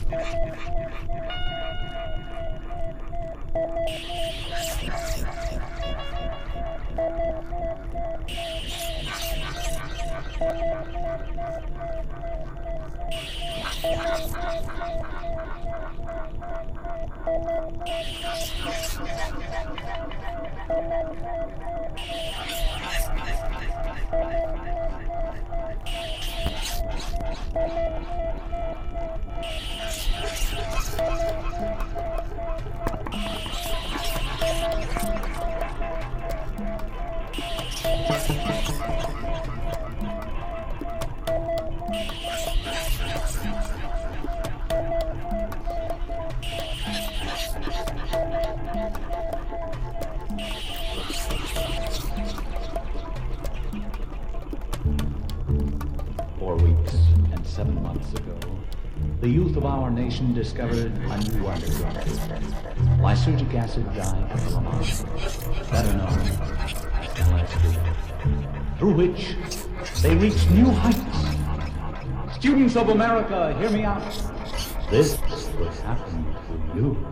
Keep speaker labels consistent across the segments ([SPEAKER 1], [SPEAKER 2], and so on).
[SPEAKER 1] The youth of our nation discovered a new underground, lysergic acid dye of Lamont, better known as LSD, through which they reached new heights. Students of America, hear me out. This will happen to you.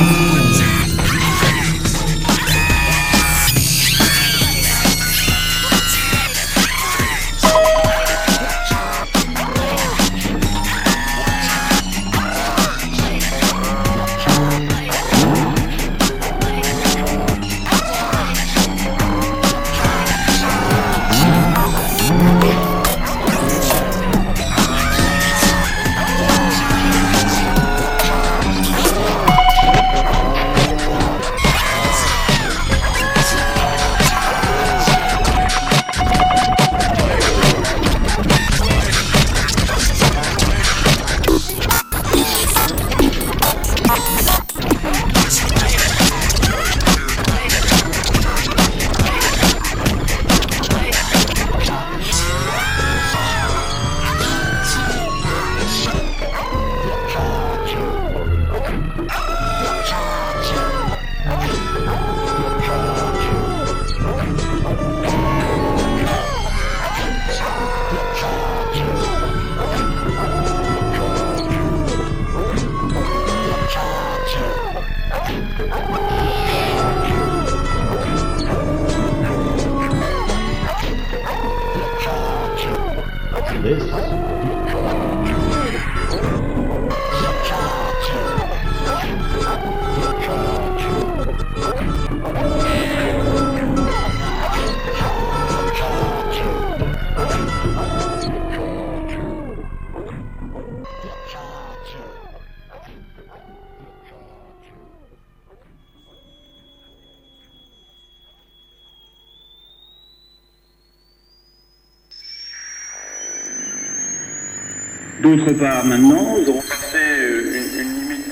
[SPEAKER 2] D'autre part, maintenant, nous aurons passé une limite,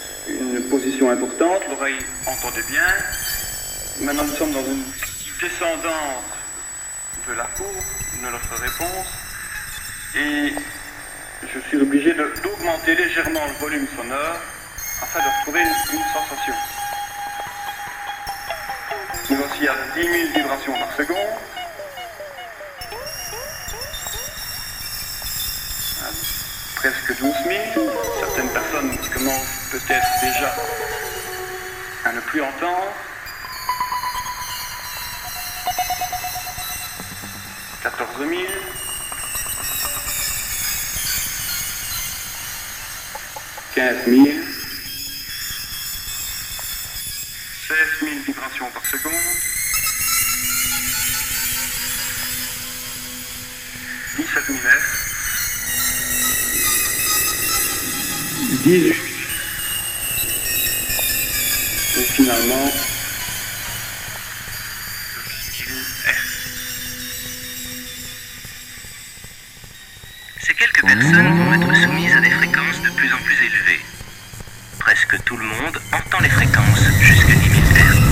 [SPEAKER 2] une position importante, l'oreille entendait bien. Maintenant, nous sommes dans une descendante de la courbe, de notre réponse, et je suis obligé d'augmenter légèrement le volume sonore afin de retrouver une sensation. Nous voici à 10 000 vibrations par seconde. Presque 12 000. Certaines personnes commencent peut-être déjà à ne plus entendre. 14 000. 15 000. 16 000 vibrations par seconde. 17 000 F. 18. Et finalement,
[SPEAKER 3] Ces quelques personnes vont être soumises à des fréquences de plus en plus élevées. Presque tout le monde entend les fréquences jusqu'à 10 000 Hz.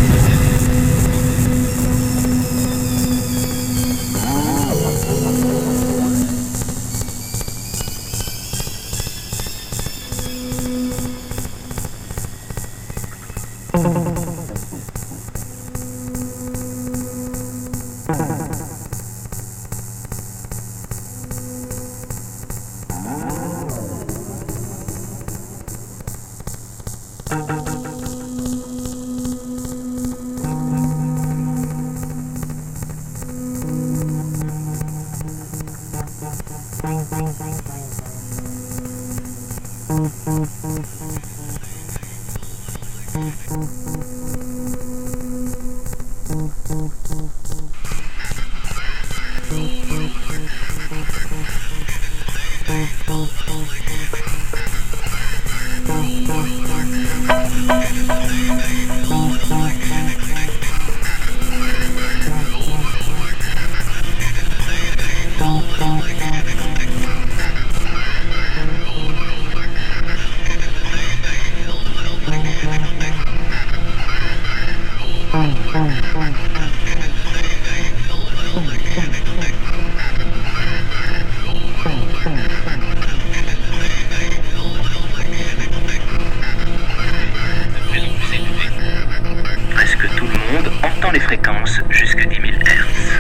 [SPEAKER 3] Presque tout le monde entend les fréquences jusqu'à 10 000 Hz.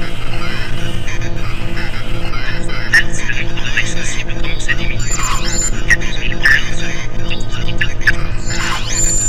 [SPEAKER 3] Le filtre d'oreille sensible commence à diminuer. 14 000 Hz.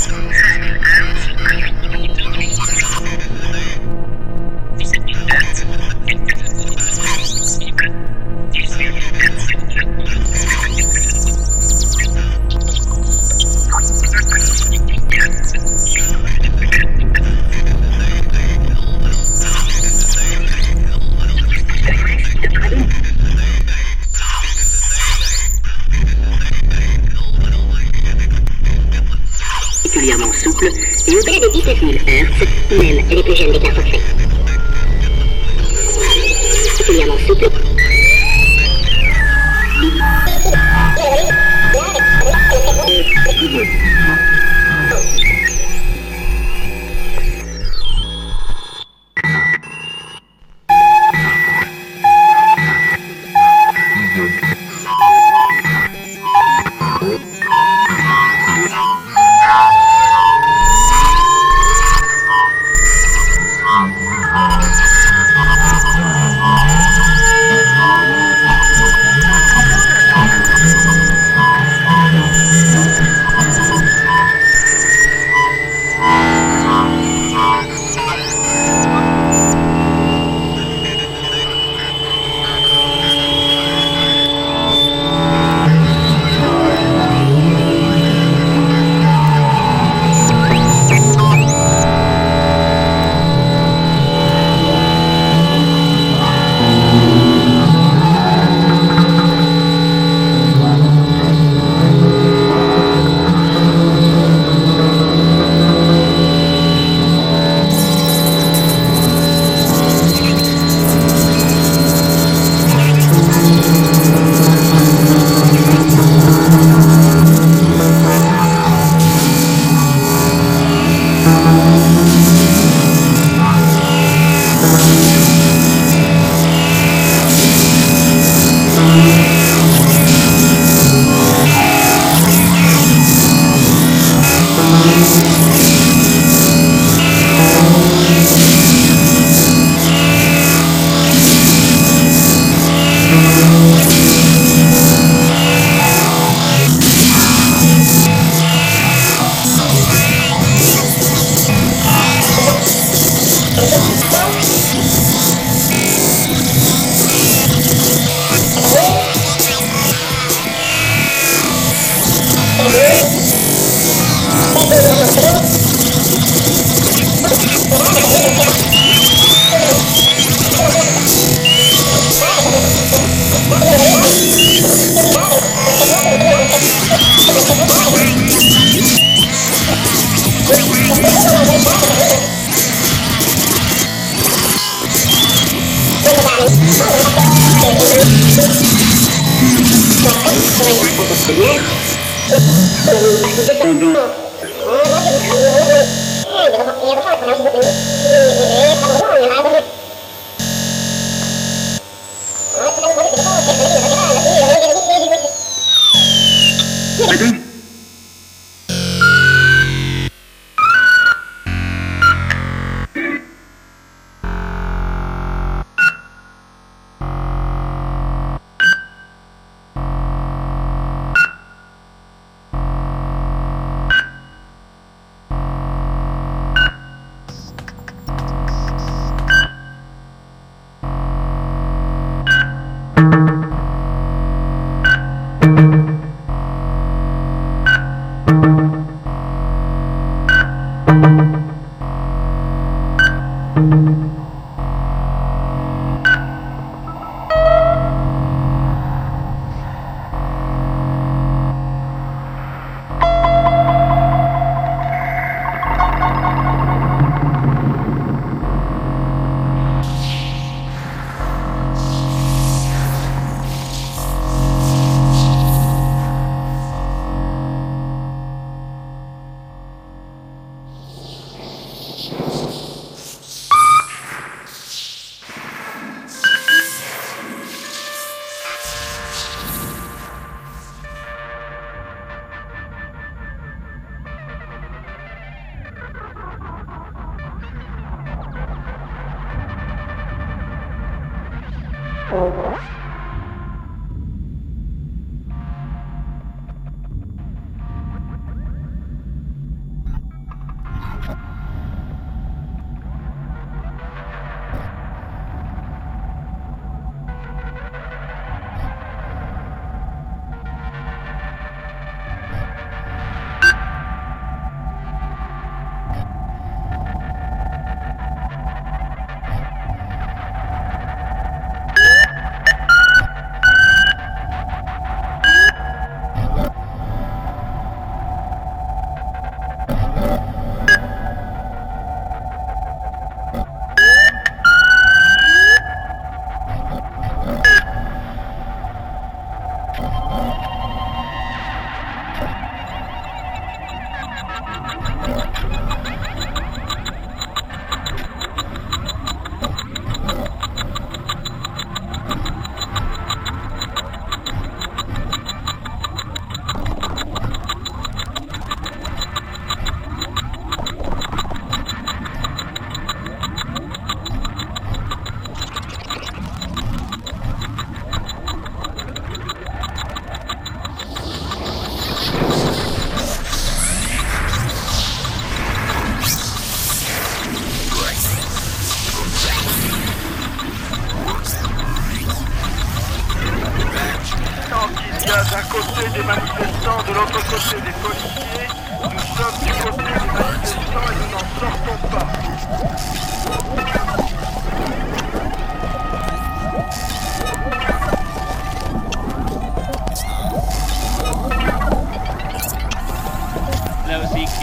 [SPEAKER 3] particulièrement souple et au-delà des 17 000 Hz, même les plus jeunes déclarent forfait. Particulièrement souple.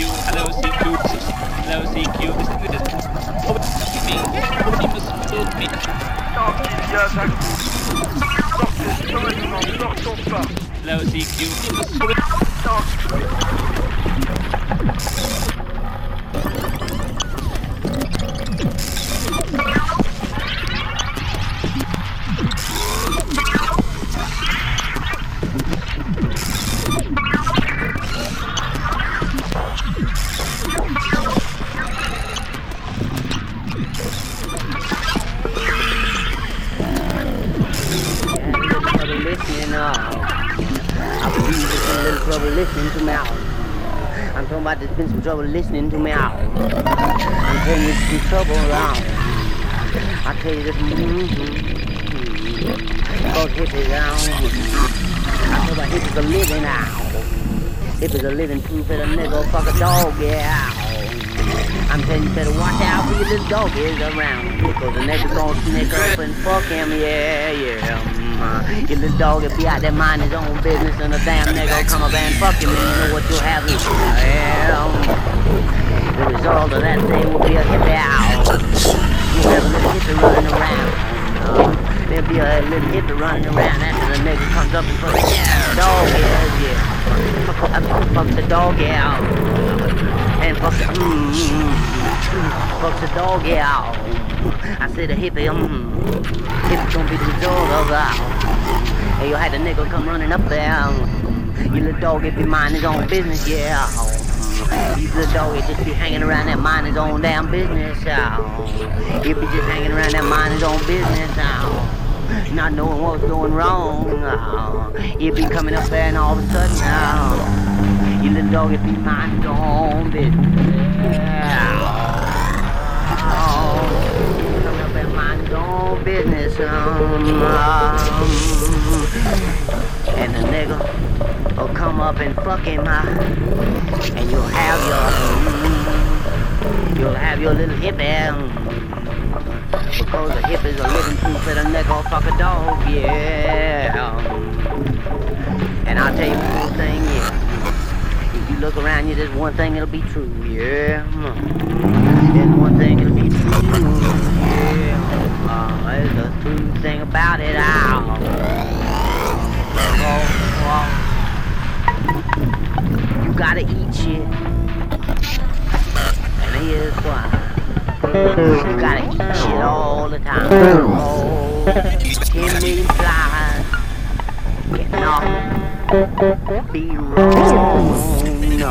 [SPEAKER 4] hello CQ, hello CQ, listen to this. Oh, excuse me, nobody must spill me. Hello CQ, il me sourit.
[SPEAKER 5] Listening to me out. I'm talking about there's been some trouble listening to me out. I'm telling you, some trouble around. I tell you this, Cause hippies down. I talk about hippies are living out. Hippies are living proof that a nigga fuck a dog, yeah. I'm telling you, better watch out for your little doggies around. Because the nigga gon' sneak up and fuck him, yeah, yeah. Your little dog will be out there minding his own business and a damn nigga will come up and fuck him and you know what you'll have. Well, the result of that thing will be a hippie out. You'll have a little hippie running around. There'll be a little hippie running around after the nigga comes up and fucks the dog, yeah. Fuck the dog out. And fuck the dog out. I said a hippie, hippie gonna be the result of that. Hey, you had the nigga come running up there. You little dog, if he mind his own business, yeah. You little dog, he just be hanging around that mind his own damn business, He be just hanging around that mind his own business, not knowing what's going wrong. He be coming up there and all of a sudden, you little dog, if he mind his own business, coming up and mind his own business, and the nigga will come up and fuck him, and you'll have your little hippie, because the hippies are living proof that a nigga will fuck a dog, yeah. And I'll tell you one more thing, yeah. If you look around you, there's one thing that'll be true, yeah. There's one thing that'll be true, yeah. There's a true thing about it, you gotta eat shit. And here's why. You gotta eat shit all the time. 10 million flies cannot be wrong. No.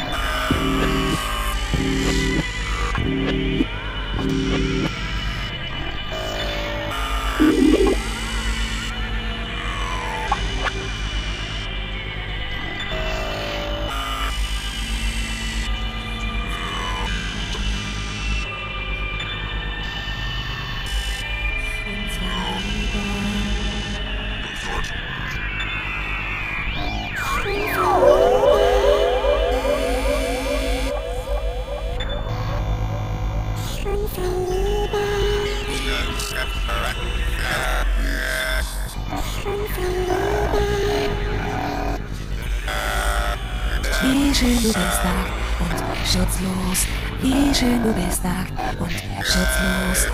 [SPEAKER 6] Wie schön du bist nackt und schutzlos. Wie schön du bist nackt und schutzlos.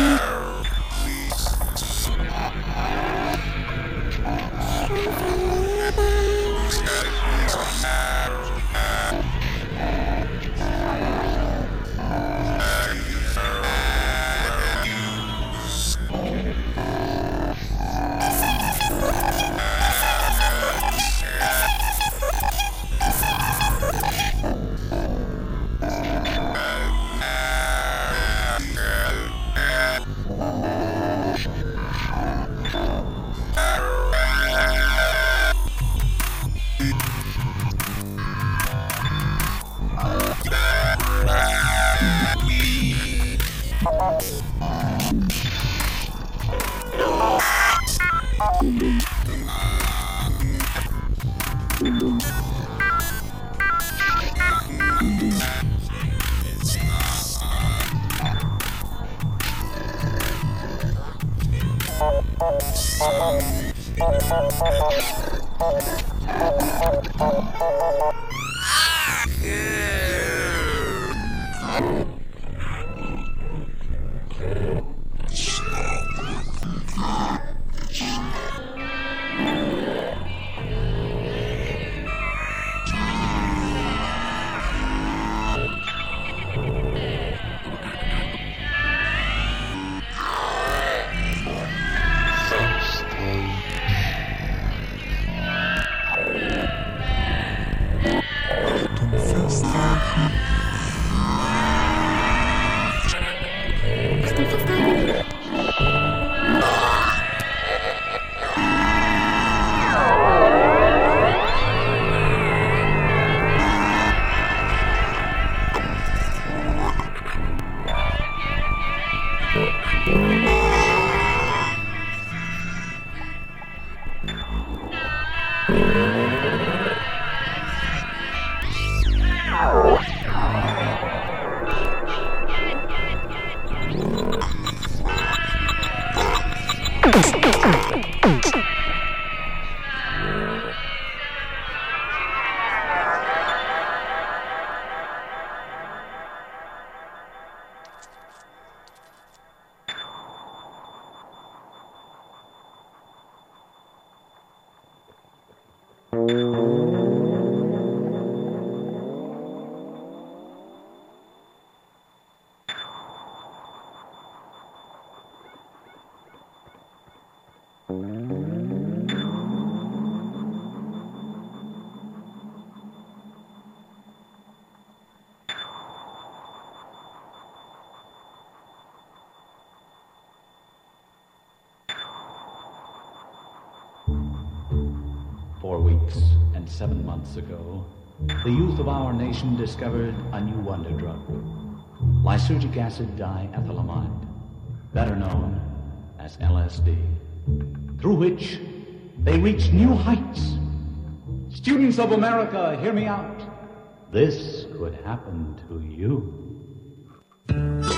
[SPEAKER 1] And 7 months ago, the youth of our nation discovered a new wonder drug, lysergic acid diethylamide, better known as LSD, through which they reached new heights. Students of America, hear me out. This could happen to you.